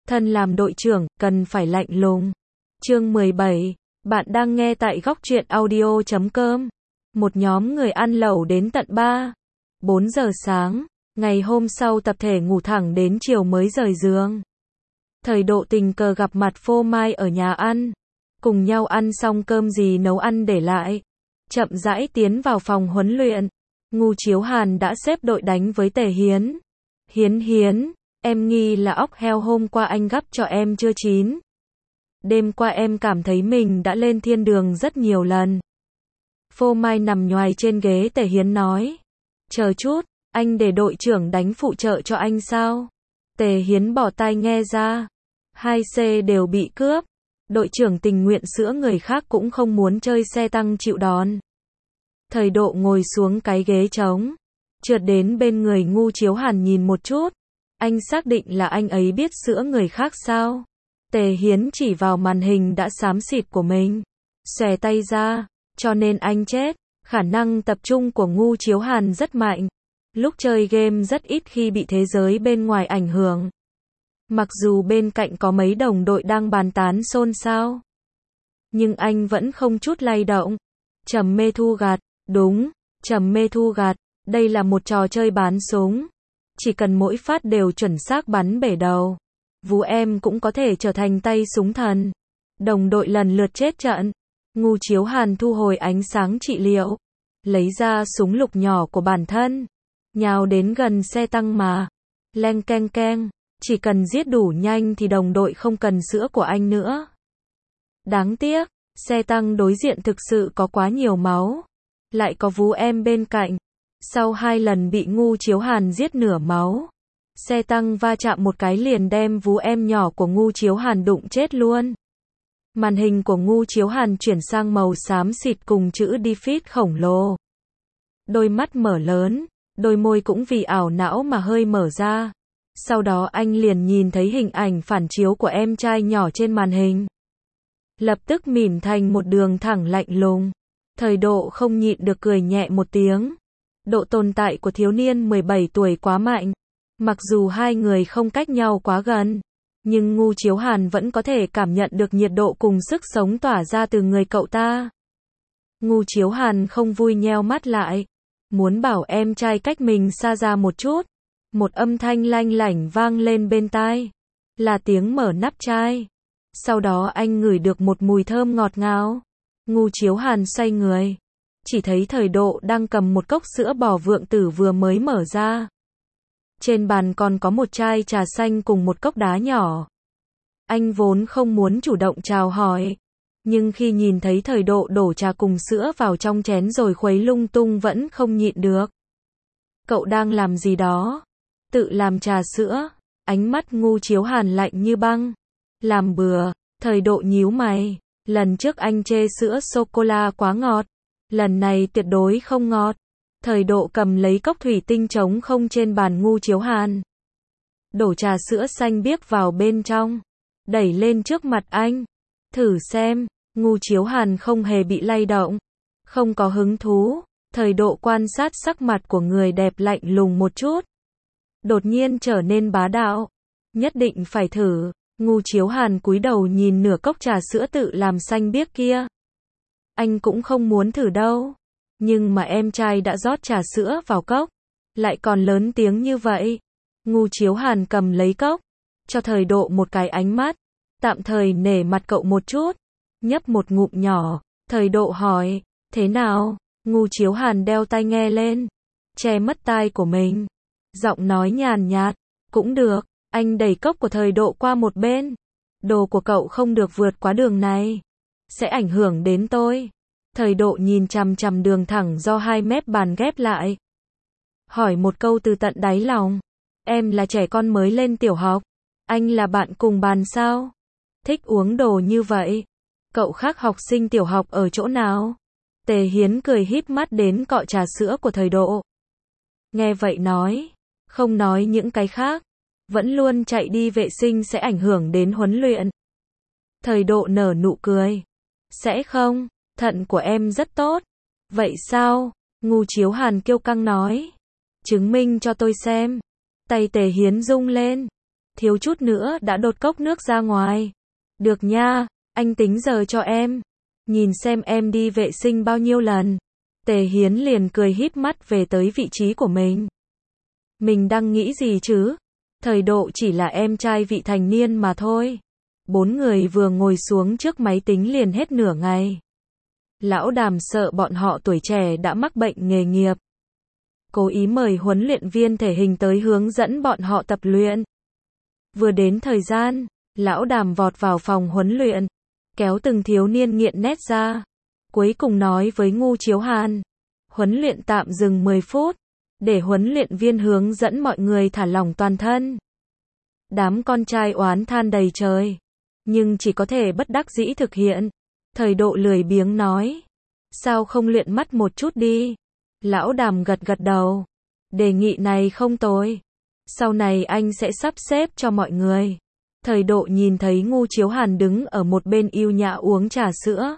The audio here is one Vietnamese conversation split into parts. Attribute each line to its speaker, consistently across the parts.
Speaker 1: thân làm đội trưởng, cần phải lạnh lùng. Chương 17, bạn đang nghe tại góc truyện audio.com. Một nhóm người ăn lẩu đến tận 4 giờ sáng, ngày hôm sau tập thể ngủ thẳng đến chiều mới rời giường. Thời Độ tình cờ gặp mặt Phô Mai ở nhà ăn, cùng nhau ăn xong cơm gì nấu ăn để lại, chậm rãi tiến vào phòng huấn luyện. Ngu Chiếu Hàn đã xếp đội đánh với Tề Hiến. Hiến, em nghi là óc heo hôm qua anh gắp cho em chưa chín. Đêm qua em cảm thấy mình đã lên thiên đường rất nhiều lần. Phô Mai nằm nhoài trên ghế, Tề Hiến nói. Chờ chút, anh để đội trưởng đánh phụ trợ cho anh sao? Tề Hiến bỏ tai nghe ra. 2C đều bị cướp. Đội trưởng tình nguyện sữa người khác cũng không muốn chơi xe tăng chịu đòn. Thời Độ ngồi xuống cái ghế trống, trượt đến bên người Ngu Chiếu Hàn nhìn một chút. Anh xác định là anh ấy biết sữa người khác sao? Tề Hiến chỉ vào màn hình đã xám xịt của mình, xòe tay ra, cho nên anh chết. Khả năng tập trung của Ngu Chiếu Hàn rất mạnh. Lúc chơi game rất ít khi bị thế giới bên ngoài ảnh hưởng. Mặc dù bên cạnh có mấy đồng đội đang bàn tán xôn xao, nhưng anh vẫn không chút lay động. Trầm mê thu gặt, đúng, trầm mê thu gặt, đây là một trò chơi bán súng. Chỉ cần mỗi phát đều chuẩn xác bắn bể đầu, Vú em cũng có thể trở thành tay súng thần. Đồng đội lần lượt chết trận. Ngu Chiếu Hàn thu hồi ánh sáng trị liệu, lấy ra súng lục nhỏ của bản thân, nhào đến gần xe tăng mà. Leng keng keng, chỉ cần giết đủ nhanh thì đồng đội không cần sữa của anh nữa. Đáng tiếc, xe tăng đối diện thực sự có quá nhiều máu. Lại có Vú em bên cạnh. Sau 2 lần bị Ngu Chiếu Hàn giết nửa máu, xe tăng va chạm một cái liền đem Vú em nhỏ của Ngu Chiếu Hàn đụng chết luôn. Màn hình của Ngu Chiếu Hàn chuyển sang màu xám xịt cùng chữ defeat khổng lồ. Đôi mắt mở lớn, đôi môi cũng vì ảo não mà hơi mở ra. Sau đó anh liền nhìn thấy hình ảnh phản chiếu của em trai nhỏ trên màn hình. Lập tức mỉm thành một đường thẳng lạnh lùng. Thời Độ không nhịn được cười nhẹ một tiếng. Độ tồn tại của thiếu niên 17 tuổi quá mạnh. Mặc dù hai người không cách nhau quá gần, nhưng Ngu Chiếu Hàn vẫn có thể cảm nhận được nhiệt độ cùng sức sống tỏa ra từ người cậu ta. Ngu Chiếu Hàn không vui nheo mắt lại, muốn bảo em trai cách mình xa ra một chút. Một âm thanh lanh lảnh vang lên bên tai, là tiếng mở nắp chai. Sau đó anh ngửi được một mùi thơm ngọt ngào. Ngu Chiếu Hàn xoay người, chỉ thấy Thời Độ đang cầm một cốc sữa bò Vượng Tử vừa mới mở ra. Trên bàn còn có một chai trà xanh cùng một cốc đá nhỏ. Anh vốn không muốn chủ động chào hỏi, nhưng khi nhìn thấy Thời Độ đổ trà cùng sữa vào trong chén rồi khuấy lung tung vẫn không nhịn được. Cậu đang làm gì đó? Tự làm trà sữa? Ánh mắt Ngu Chiếu Hàn lạnh như băng. Làm bừa. Thời Độ nhíu mày. Lần trước anh chê sữa sô-cô-la quá ngọt. Lần này tuyệt đối không ngọt. Thời Độ cầm lấy cốc thủy tinh trống không trên bàn Ngu Chiếu Hàn, đổ trà sữa xanh biếc vào bên trong, đẩy lên trước mặt anh. Thử xem. Ngu Chiếu Hàn không hề bị lay động, không có hứng thú. Thời Độ quan sát sắc mặt của người đẹp lạnh lùng một chút, đột nhiên trở nên bá đạo. Nhất định phải thử. Ngu Chiếu Hàn cúi đầu nhìn nửa cốc trà sữa tự làm xanh biếc kia. Anh cũng không muốn thử đâu. Nhưng mà em trai đã rót trà sữa vào cốc, lại còn lớn tiếng như vậy. Ngu Chiếu Hàn cầm lấy cốc, cho Thời Độ một cái ánh mắt, tạm thời nể mặt cậu một chút, nhấp một ngụm nhỏ. Thời Độ hỏi, thế nào? Ngu Chiếu Hàn đeo tai nghe lên, che mất tai của mình, giọng nói nhàn nhạt, cũng được. Anh đẩy cốc của Thời Độ qua một bên. Đồ của cậu không được vượt quá đường này, sẽ ảnh hưởng đến tôi. Thời Độ nhìn chằm chằm đường thẳng do hai mép bàn ghép lại, hỏi một câu từ tận đáy lòng. Em là trẻ con mới lên tiểu học, anh là bạn cùng bàn sao? Thích uống đồ như vậy. Cậu khác học sinh tiểu học ở chỗ nào? Tề Hiến cười híp mắt đến cọ trà sữa của Thời Độ. Nghe vậy nói, không nói những cái khác, vẫn luôn chạy đi vệ sinh sẽ ảnh hưởng đến huấn luyện. Thời Độ nở nụ cười. Sẽ không, thận của em rất tốt. Vậy sao? Ngu Chiếu Hàn kiêu căng nói. Chứng minh cho tôi xem. Tay Tề Hiến rung lên. thiếu chút nữa đã đột cốc nước ra ngoài. Được nha, anh tính giờ cho em. Nhìn xem em đi vệ sinh bao nhiêu lần. Tề Hiến liền cười híp mắt về tới vị trí của mình. Mình đang nghĩ gì chứ? Thời Độ chỉ là em trai vị thành niên mà thôi. 4 người vừa ngồi xuống trước máy tính liền hết nửa ngày. Lão Đàm sợ bọn họ tuổi trẻ đã mắc bệnh nghề nghiệp. Cố ý mời huấn luyện viên thể hình tới hướng dẫn bọn họ tập luyện. Vừa đến thời gian, Lão Đàm vọt vào phòng huấn luyện, kéo từng thiếu niên nghiện nét ra. Cuối cùng nói với Ngu Chiếu Hàn, huấn luyện tạm dừng 10 phút, để huấn luyện viên hướng dẫn mọi người thả lỏng toàn thân. Đám con trai oán than đầy trời, nhưng chỉ có thể bất đắc dĩ thực hiện. Thời Độ lười biếng nói, sao không luyện mắt một chút đi? Lão Đàm gật gật đầu, đề nghị này không tồi. Sau này anh sẽ sắp xếp cho mọi người. Thời Độ nhìn thấy Ngu Chiếu Hàn đứng ở một bên yêu nhã uống trà sữa.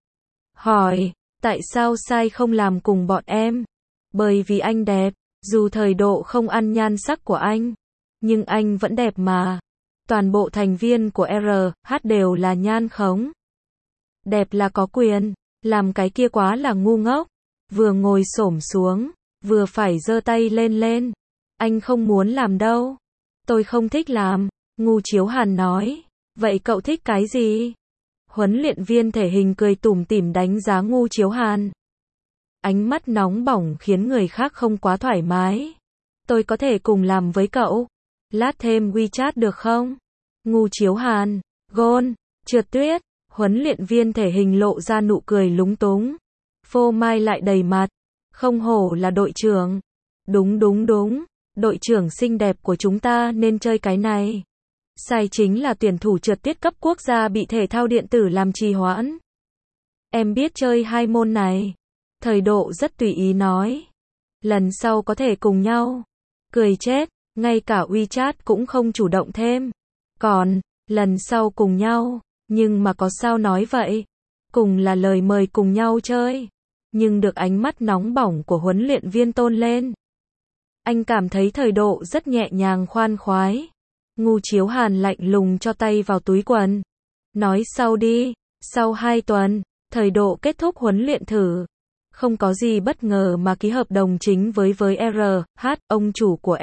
Speaker 1: Hỏi, tại sao sai không làm cùng bọn em? Bởi vì anh đẹp, dù Thời Độ không ăn nhan sắc của anh, nhưng anh vẫn đẹp mà. Toàn bộ thành viên của RH đều là nhan khống. Đẹp là có quyền, làm cái kia quá là ngu ngốc. Vừa ngồi xổm xuống, vừa phải giơ tay lên lên. Anh không muốn làm đâu. Tôi không thích làm, Ngu Chiếu Hàn nói. Vậy cậu thích cái gì? Huấn luyện viên thể hình cười tủm tỉm đánh giá Ngu Chiếu Hàn. Ánh mắt nóng bỏng khiến người khác không quá thoải mái. Tôi có thể cùng làm với cậu. Lát thêm WeChat được không? Ngu Chiếu Hàn, gôn, trượt tuyết. Huấn luyện viên thể hình lộ ra nụ cười lúng túng. Phô mai lại đầy mặt. Không hổ là đội trưởng. Đúng đúng đúng. Đội trưởng xinh đẹp của chúng ta nên chơi cái này. Sai chính là tuyển thủ trượt tuyết cấp quốc gia bị thể thao điện tử làm trì hoãn. Em biết chơi hai môn này. Thời Độ rất tùy ý nói. Lần sau có thể cùng nhau. Cười chết, ngay cả WeChat cũng không chủ động thêm. Còn, lần sau cùng nhau. Nhưng mà có sao nói vậy? Cùng là lời mời cùng nhau chơi. Nhưng được ánh mắt nóng bỏng của huấn luyện viên tôn lên. Anh cảm thấy Thời Độ rất nhẹ nhàng khoan khoái. Ngu Chiếu Hàn lạnh lùng cho tay vào túi quần. Nói sau đi. Sau 2 tuần, Thời Độ kết thúc huấn luyện thử. Không có gì bất ngờ mà ký hợp đồng chính với RH, ông chủ của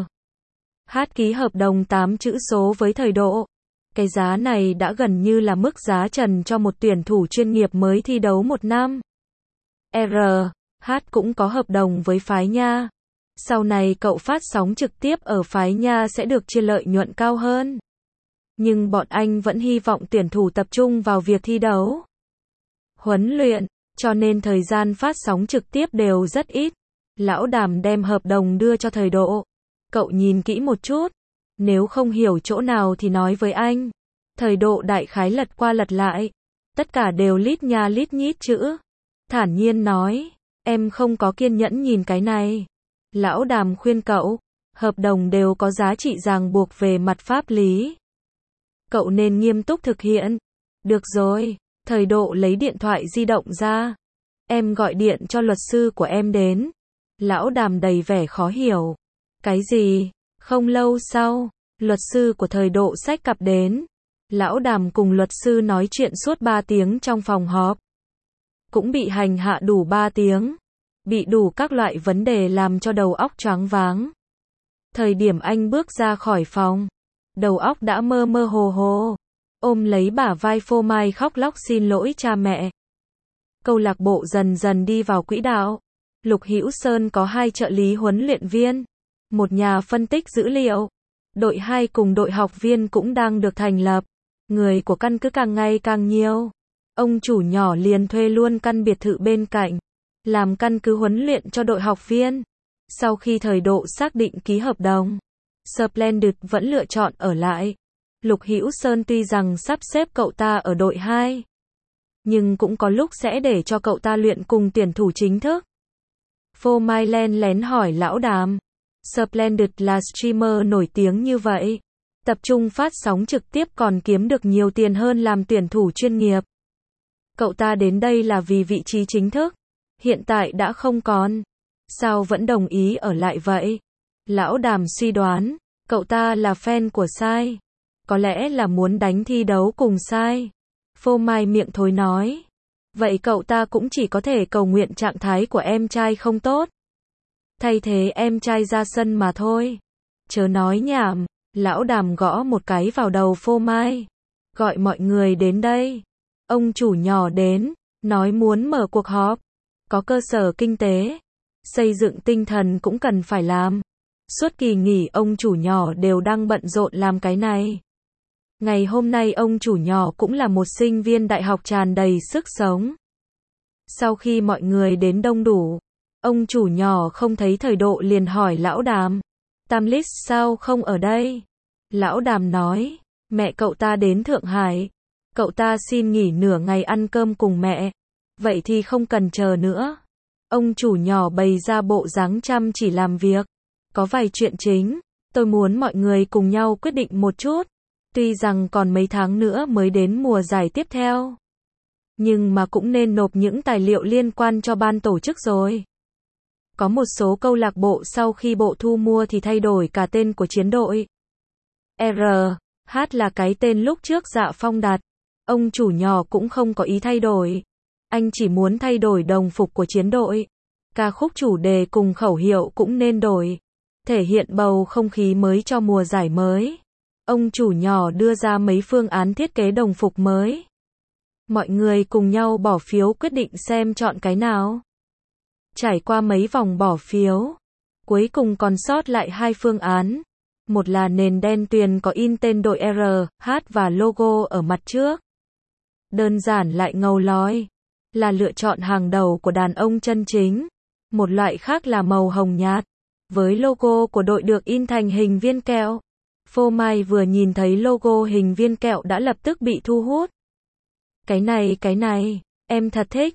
Speaker 1: RH. Ký hợp đồng 8 chữ số với Thời Độ. Cái giá này đã gần như là mức giá trần cho một tuyển thủ chuyên nghiệp mới thi đấu 1 năm. RH cũng có hợp đồng với Phái Nha. Sau này cậu phát sóng trực tiếp ở Phái Nha sẽ được chia lợi nhuận cao hơn. Nhưng bọn anh vẫn hy vọng tuyển thủ tập trung vào việc thi đấu, huấn luyện, cho nên thời gian phát sóng trực tiếp đều rất ít. Lão Đàm đem hợp đồng đưa cho Thời Độ. Cậu nhìn kỹ một chút. Nếu không hiểu chỗ nào thì nói với anh. Thời Độ đại khái lật qua lật lại. Tất cả đều lít nha lít nhít chữ. Thản nhiên nói, em không có kiên nhẫn nhìn cái này. Lão Đàm khuyên cậu, hợp đồng đều có giá trị ràng buộc về mặt pháp lý. Cậu nên nghiêm túc thực hiện. Được rồi, Thời Độ lấy điện thoại di động ra. Em gọi điện cho luật sư của em đến. Lão Đàm đầy vẻ khó hiểu. Cái gì? Không lâu sau, luật sư của Thời Độ xách cặp đến. Lão Đàm cùng luật sư nói chuyện suốt 3 tiếng trong phòng họp. Cũng bị hành hạ đủ 3 tiếng. Bị đủ các loại vấn đề làm cho đầu óc choáng váng. Thời điểm anh bước ra khỏi phòng, đầu óc đã mơ mơ hồ hồ. Ôm lấy bả vai Phô Mai khóc lóc xin lỗi cha mẹ. Câu lạc bộ dần dần đi vào quỹ đạo. Lục Hữu Sơn có 2 trợ lý huấn luyện viên, một nhà phân tích dữ liệu. Đội 2 cùng đội học viên cũng đang được thành lập. Người của căn cứ càng ngày càng nhiều. Ông chủ nhỏ liền thuê luôn căn biệt thự bên cạnh, làm căn cứ huấn luyện cho đội học viên. Sau khi Thời Độ xác định ký hợp đồng, Splendid vẫn lựa chọn ở lại. Lục Hữu Sơn tuy rằng sắp xếp cậu ta ở đội 2, nhưng cũng có lúc sẽ để cho cậu ta luyện cùng tuyển thủ chính thức. Phô Mai len lén hỏi Lão Đàm, Splendid là streamer nổi tiếng như vậy, tập trung phát sóng trực tiếp còn kiếm được nhiều tiền hơn làm tuyển thủ chuyên nghiệp. Cậu ta đến đây là vì vị trí chính thức, hiện tại đã không còn. Sao vẫn đồng ý ở lại vậy? Lão Đàm suy đoán, Cậu ta là fan của Sai. Có lẽ là muốn đánh thi đấu cùng Sai. Phô Mai miệng thối nói. Vậy cậu ta cũng chỉ có thể cầu nguyện trạng thái của em trai không tốt. Thay thế em trai ra sân mà thôi. Chớ nói nhảm. Lão Đàm gõ một cái vào đầu Phô Mai. Gọi mọi người đến đây. Ông chủ nhỏ đến, nói muốn mở cuộc họp. Có cơ sở kinh tế, xây dựng tinh thần cũng cần phải làm. Suốt kỳ nghỉ ông chủ nhỏ đều đang bận rộn làm cái này. Ngày hôm nay ông chủ nhỏ cũng là một sinh viên đại học tràn đầy sức sống. Sau khi mọi người đến đông đủ, ông chủ nhỏ không thấy Thời Độ liền hỏi Lão Đàm. Tam Lít sao không ở đây? Lão Đàm nói, mẹ cậu ta đến Thượng Hải. Cậu ta xin nghỉ nửa ngày ăn cơm cùng mẹ. Vậy thì không cần chờ nữa. Ông chủ nhỏ bày ra bộ dáng chăm chỉ làm việc. Có vài chuyện chính, tôi muốn mọi người cùng nhau quyết định một chút. Tuy rằng còn mấy tháng nữa mới đến mùa giải tiếp theo. Nhưng mà cũng nên nộp những tài liệu liên quan cho ban tổ chức rồi. Có một số câu lạc bộ sau khi bộ thu mua thì thay đổi cả tên của chiến đội. RH là cái tên lúc trước Dạ Phong đặt. Ông chủ nhỏ cũng không có ý thay đổi. Anh chỉ muốn thay đổi đồng phục của chiến đội. Ca khúc chủ đề cùng khẩu hiệu cũng nên đổi. Thể hiện bầu không khí mới cho mùa giải mới. Ông chủ nhỏ đưa ra mấy phương án thiết kế đồng phục mới. Mọi người cùng nhau bỏ phiếu quyết định xem chọn cái nào. Trải qua mấy vòng bỏ phiếu, cuối cùng còn sót lại hai phương án. Một là nền đen tuyền có in tên đội RH và logo ở mặt trước. Đơn giản lại ngầu lói. Là lựa chọn hàng đầu của đàn ông chân chính. Một loại khác là màu hồng nhạt, với logo của đội được in thành hình viên kẹo. Phô Mai vừa nhìn thấy logo hình viên kẹo đã lập tức bị thu hút. Cái này, em thật thích.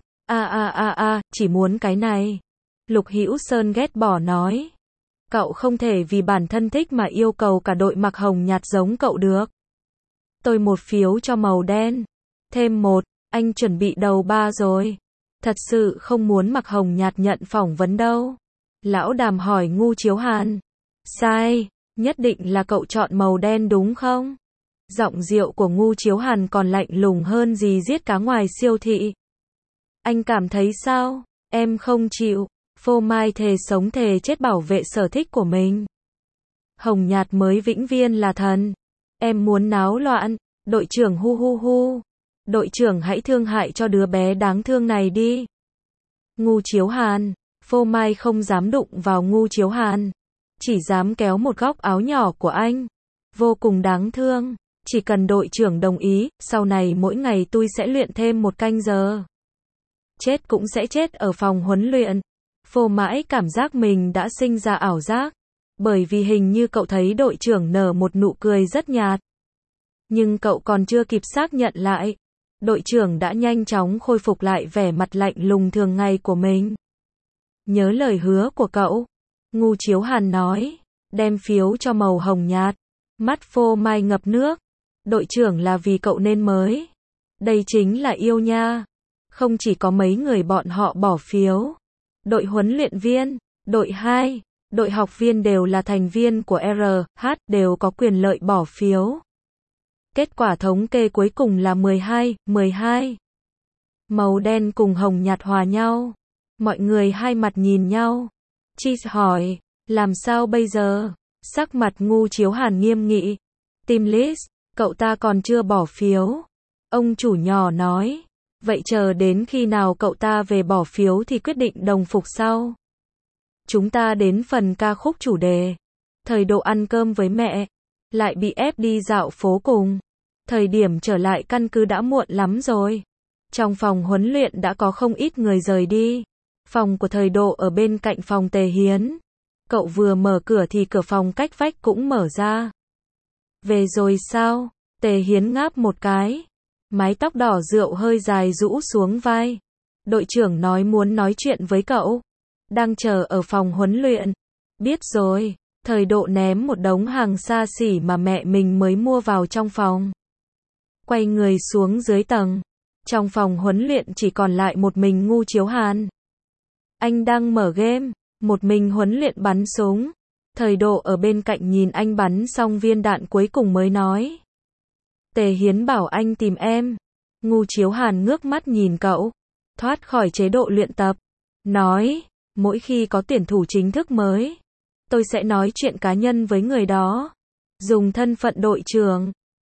Speaker 1: Chỉ muốn cái này. Lục Hữu Sơn ghét bỏ nói. Cậu không thể vì bản thân thích mà yêu cầu cả đội mặc hồng nhạt giống cậu được. Tôi một phiếu cho màu đen. Thêm một, anh chuẩn bị đầu ba rồi. Thật sự không muốn mặc hồng nhạt nhận phỏng vấn đâu. Lão Đàm hỏi Ngu Chiếu Hàn. Sai, nhất định là cậu chọn màu đen đúng không? Giọng điệu của Ngu Chiếu Hàn còn lạnh lùng hơn gì giết cá ngoài siêu thị. Anh cảm thấy sao? Em không chịu. Phô Mai thề sống thề chết bảo vệ sở thích của mình. Hồng nhạt mới vĩnh viên là thần. Em muốn náo loạn. Đội trưởng hu. Đội trưởng hãy thương hại cho đứa bé đáng thương này đi. Ngu Chiếu Hàn. Phô Mai không dám đụng vào Ngu Chiếu Hàn. Chỉ dám kéo một góc áo nhỏ của anh. Vô cùng đáng thương. Chỉ cần đội trưởng đồng ý, sau này mỗi ngày tôi sẽ luyện thêm 1 canh giờ. Chết cũng sẽ chết ở phòng huấn luyện. Phô Mãi cảm giác mình đã sinh ra ảo giác. Bởi vì hình như cậu thấy đội trưởng nở một nụ cười rất nhạt. Nhưng cậu còn chưa kịp xác nhận lại. Đội trưởng đã nhanh chóng khôi phục lại vẻ mặt lạnh lùng thường ngày của mình. Nhớ lời hứa của cậu. Ngu Chiếu Hàn nói. Đem phiếu cho màu hồng nhạt. Mắt Phô Mai ngập nước. Đội trưởng là vì cậu nên mới. Đây chính là yêu nha. Không chỉ có mấy người bọn họ bỏ phiếu. Đội huấn luyện viên, đội 2, đội học viên đều là thành viên của RH, đều có quyền lợi bỏ phiếu. Kết quả thống kê cuối cùng là 12. Màu đen cùng hồng nhạt hòa nhau. Mọi người hai mặt nhìn nhau. Cheese hỏi, làm sao bây giờ? Sắc mặt Ngu Chiếu Hàn nghiêm nghị. Team list, cậu ta còn chưa bỏ phiếu. Ông chủ nhỏ nói. Vậy chờ đến khi nào cậu ta về bỏ phiếu thì quyết định đồng phục sau. Chúng ta đến phần ca khúc chủ đề. Thời Độ ăn cơm với mẹ. Lại bị ép đi dạo phố cùng. Thời điểm trở lại căn cứ đã muộn lắm rồi. Trong phòng huấn luyện đã có không ít người rời đi. Phòng của Thời Độ ở bên cạnh phòng Tề Hiến. Cậu vừa mở cửa thì cửa phòng cách vách cũng mở ra. Về rồi sao? Tề Hiến ngáp một cái. Mái tóc đỏ rượu hơi dài rũ xuống vai. Đội trưởng nói muốn nói chuyện với cậu. Đang chờ ở phòng huấn luyện. Biết rồi. Thời Độ ném một đống hàng xa xỉ mà mẹ mình mới mua vào trong phòng. Quay người xuống dưới tầng. Trong phòng huấn luyện chỉ còn lại một mình Ngu Chiếu Hàn. Anh đang mở game. Một mình huấn luyện bắn súng. Thời Độ ở bên cạnh nhìn anh bắn xong viên đạn cuối cùng mới nói. Tề Hiến bảo anh tìm em. Ngu Chiếu Hàn ngước mắt nhìn cậu, thoát khỏi chế độ luyện tập, nói, mỗi khi có tuyển thủ chính thức mới, tôi sẽ nói chuyện cá nhân với người đó, dùng thân phận đội trưởng.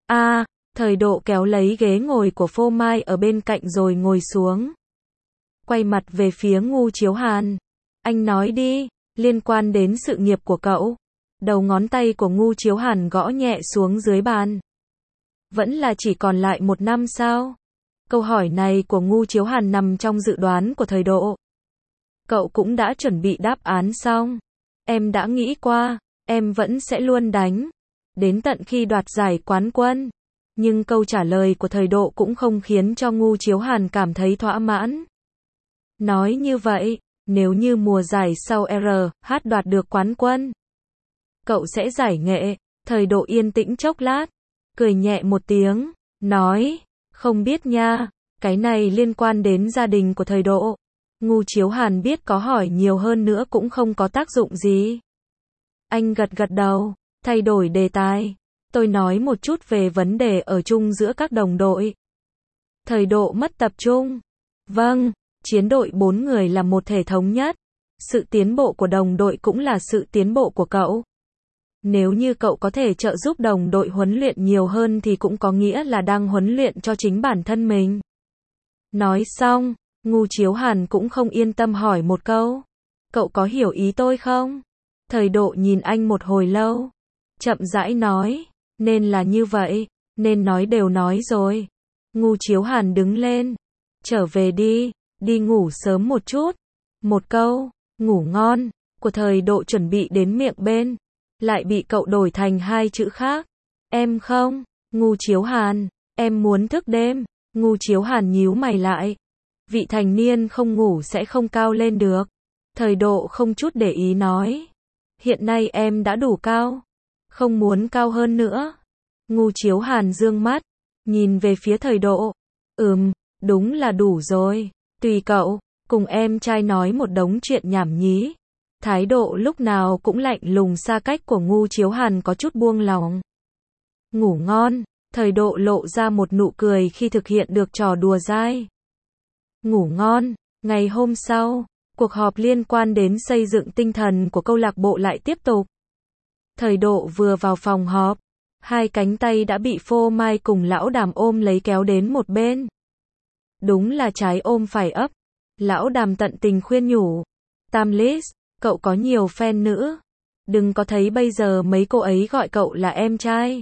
Speaker 1: Thời Độ kéo lấy ghế ngồi của Phô Mai ở bên cạnh rồi ngồi xuống. Quay mặt về phía Ngu Chiếu Hàn. Anh nói đi, liên quan đến sự nghiệp của cậu. Đầu ngón tay của Ngu Chiếu Hàn gõ nhẹ xuống dưới bàn. Vẫn là chỉ còn lại 1 năm sao? Câu hỏi này của Ngu Chiếu Hàn nằm trong dự đoán của Thời Độ. Cậu cũng đã chuẩn bị đáp án xong. Em đã nghĩ qua, em vẫn sẽ luôn đánh, đến tận khi đoạt giải quán quân. Nhưng câu trả lời của Thời Độ cũng không khiến cho Ngu Chiếu Hàn cảm thấy thỏa mãn. Nói như vậy, nếu như mùa giải sau RH đoạt được quán quân, cậu sẽ giải nghệ. Thời Độ yên tĩnh chốc lát, cười nhẹ một tiếng, nói, không biết nha, cái này liên quan đến gia đình của Thời Độ. Ngu Chiếu Hàn biết có hỏi nhiều hơn nữa cũng không có tác dụng gì. Anh gật gật đầu, thay đổi đề tài. Tôi nói một chút về vấn đề ở chung giữa các đồng đội. Thời Độ mất tập trung. Vâng, chiến đội 4 người là một thể thống nhất. Sự tiến bộ của đồng đội cũng là sự tiến bộ của cậu. Nếu như cậu có thể trợ giúp đồng đội huấn luyện nhiều hơn thì cũng có nghĩa là đang huấn luyện cho chính bản thân mình. Nói xong, Ngu Chiếu Hàn cũng không yên tâm hỏi một câu. Cậu có hiểu ý tôi không? Thời Độ nhìn anh một hồi lâu, chậm rãi nói, nên là như vậy, nên nói đều nói rồi. Ngu Chiếu Hàn đứng lên, trở về đi, đi ngủ sớm một chút. Một câu, ngủ ngon, của Thời Độ chuẩn bị đến miệng bên, lại bị cậu đổi thành 2 chữ khác. Em không, Ngu Chiếu Hàn, em muốn thức đêm. Ngu Chiếu Hàn nhíu mày lại. Vị thành niên không ngủ sẽ không cao lên được. Thời Độ không chút để ý nói. Hiện nay em đã đủ cao, không muốn cao hơn nữa. Ngu Chiếu Hàn dương mắt, nhìn về phía Thời Độ. Đúng là đủ rồi. Tùy cậu, cùng em trai nói một đống chuyện nhảm nhí. Thái độ lúc nào cũng lạnh lùng xa cách của Ngu Chiếu Hàn có chút buông lỏng. Ngủ ngon, Thời Độ lộ ra một nụ cười khi thực hiện được trò đùa dai. Ngủ ngon, ngày hôm sau, cuộc họp liên quan đến xây dựng tinh thần của câu lạc bộ lại tiếp tục. Thời Độ vừa vào phòng họp, 2 cánh tay đã bị Phô Mai cùng Lão Đàm ôm lấy kéo đến một bên. Đúng là trái ôm phải ấp. Lão Đàm tận tình khuyên nhủ. Tamlis, cậu có nhiều fan nữ. Đừng có thấy bây giờ mấy cô ấy gọi cậu là em trai.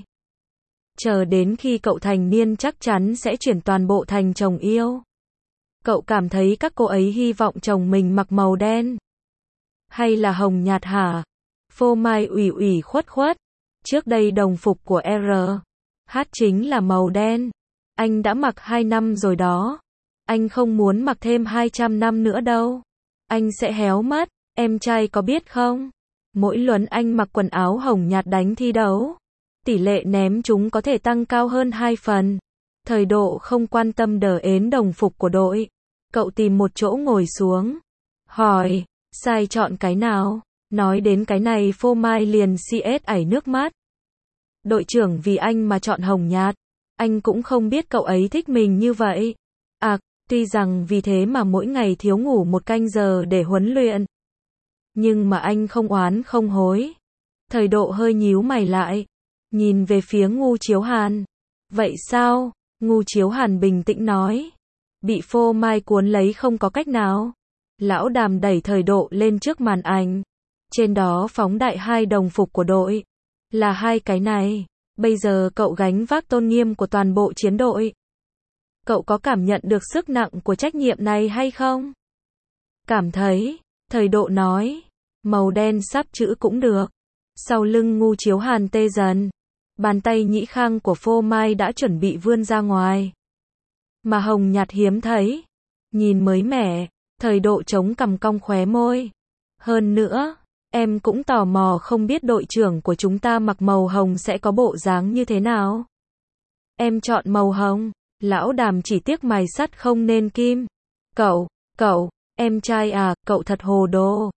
Speaker 1: Chờ đến khi cậu thành niên chắc chắn sẽ chuyển toàn bộ thành chồng yêu. Cậu cảm thấy các cô ấy hy vọng chồng mình mặc màu đen hay là hồng nhạt hả? Phô Mai ủy ủy khuất khuất. Trước đây đồng phục của RH chính là màu đen. Anh đã mặc 2 năm rồi đó. Anh không muốn mặc thêm 200 năm nữa đâu. Anh sẽ héo mất. Em trai có biết không? Mỗi lần anh mặc quần áo hồng nhạt đánh thi đấu, tỷ lệ ném chúng có thể tăng cao hơn 2 phần. Thời Độ không quan tâm đờ ến đồng phục của đội. Cậu tìm một chỗ ngồi xuống. Hỏi, sai chọn cái nào? Nói đến cái này Phô Mai liền ảy nước mắt. Đội trưởng vì anh mà chọn hồng nhạt. Anh cũng không biết cậu ấy thích mình như vậy. Tuy rằng vì thế mà mỗi ngày thiếu ngủ 1 canh giờ để huấn luyện. Nhưng mà anh không oán không hối. Thời Độ hơi nhíu mày lại, nhìn về phía Ngu Chiếu Hàn. Vậy sao? Ngu Chiếu Hàn bình tĩnh nói. Bị Phô Mai cuốn lấy không có cách nào. Lão Đàm đẩy Thời Độ lên trước màn ảnh. Trên đó phóng đại 2 đồng phục của đội. Là 2 cái này. Bây giờ cậu gánh vác tôn nghiêm của toàn bộ chiến đội. Cậu có cảm nhận được sức nặng của trách nhiệm này hay không? Cảm thấy. Thời Độ nói. Màu đen sắp chữ cũng được. Sau lưng Ngu Chiếu Hàn tê dần. Bàn tay nhĩ khang của Phô Mai đã chuẩn bị vươn ra ngoài. Mà hồng nhạt hiếm thấy. Nhìn mới mẻ. Thời Độ chống cằm cong khóe môi. Hơn nữa, em cũng tò mò không biết đội trưởng của chúng ta mặc màu hồng sẽ có bộ dáng như thế nào. Em chọn màu hồng. Lão Đàm chỉ tiếc mài sắt không nên kim. Cậu, em trai à, cậu thật hồ đồ.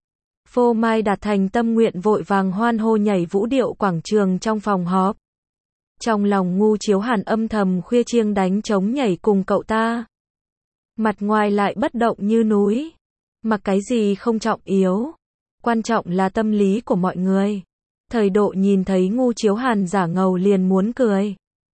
Speaker 1: Phô Mai đạt thành tâm nguyện vội vàng hoan hô nhảy vũ điệu quảng trường trong phòng họp. Trong lòng Ngu Chiếu Hàn âm thầm khuya chiêng đánh trống nhảy cùng cậu ta. Mặt ngoài lại bất động như núi. Mặc cái gì không trọng yếu. Quan trọng là tâm lý của mọi người. Thời Độ nhìn thấy Ngu Chiếu Hàn giả ngầu liền muốn cười.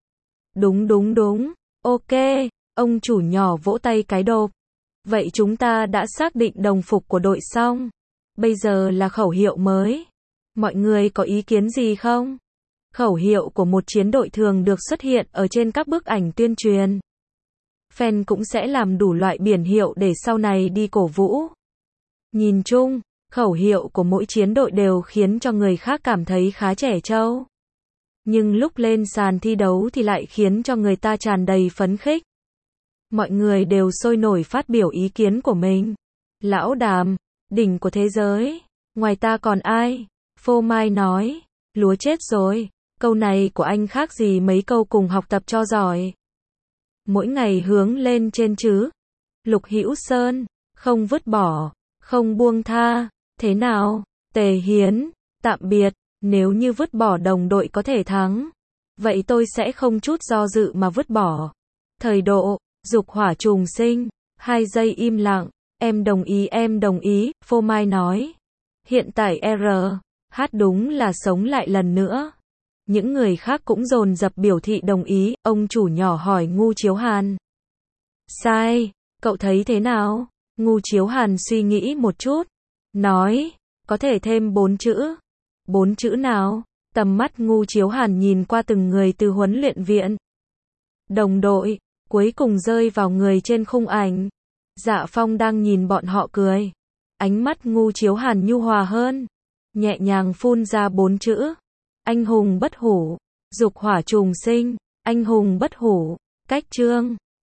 Speaker 1: Đúng. Ok, ông chủ nhỏ vỗ tay cái độp. Vậy chúng ta đã xác định đồng phục của đội xong. Bây giờ là khẩu hiệu mới. Mọi người có ý kiến gì không? Khẩu hiệu của một chiến đội thường được xuất hiện ở trên các bức ảnh tuyên truyền. Fan cũng sẽ làm đủ loại biển hiệu để sau này đi cổ vũ. Nhìn chung, khẩu hiệu của mỗi chiến đội đều khiến cho người khác cảm thấy khá trẻ trâu. Nhưng lúc lên sàn thi đấu thì lại khiến cho người ta tràn đầy phấn khích. Mọi người đều sôi nổi phát biểu ý kiến của mình. Lão Đàm, đỉnh của thế giới, ngoài ta còn ai? Phô Mai nói, lúa chết rồi, câu này của anh khác gì mấy câu cùng học tập cho giỏi. Mỗi ngày hướng lên trên chứ. Lục Hữu Sơn, không vứt bỏ, không buông tha, thế nào? Tề Hiến, tạm biệt, nếu như vứt bỏ đồng đội có thể thắng, vậy tôi sẽ không chút do dự mà vứt bỏ. Thời Độ, dục hỏa trùng sinh, 2 giây im lặng, em đồng ý, Phô Mai nói. Hiện tại hát đúng là sống lại lần nữa. Những người khác cũng dồn dập biểu thị đồng ý, ông chủ nhỏ hỏi Ngu Chiếu Hàn. Sai, cậu thấy thế nào? Ngu Chiếu Hàn suy nghĩ một chút, nói, có thể thêm 4 chữ. 4 chữ nào? Tầm mắt Ngu Chiếu Hàn nhìn qua từng người từ huấn luyện viện. Đồng đội, cuối cùng rơi vào người trên khung ảnh. Dạ Phong đang nhìn bọn họ cười. Ánh mắt Ngu Chiếu Hàn nhu hòa hơn. Nhẹ nhàng phun ra 4 chữ. Anh hùng bất hủ. Dục hỏa trùng sinh. Anh hùng bất hủ. Cách chương.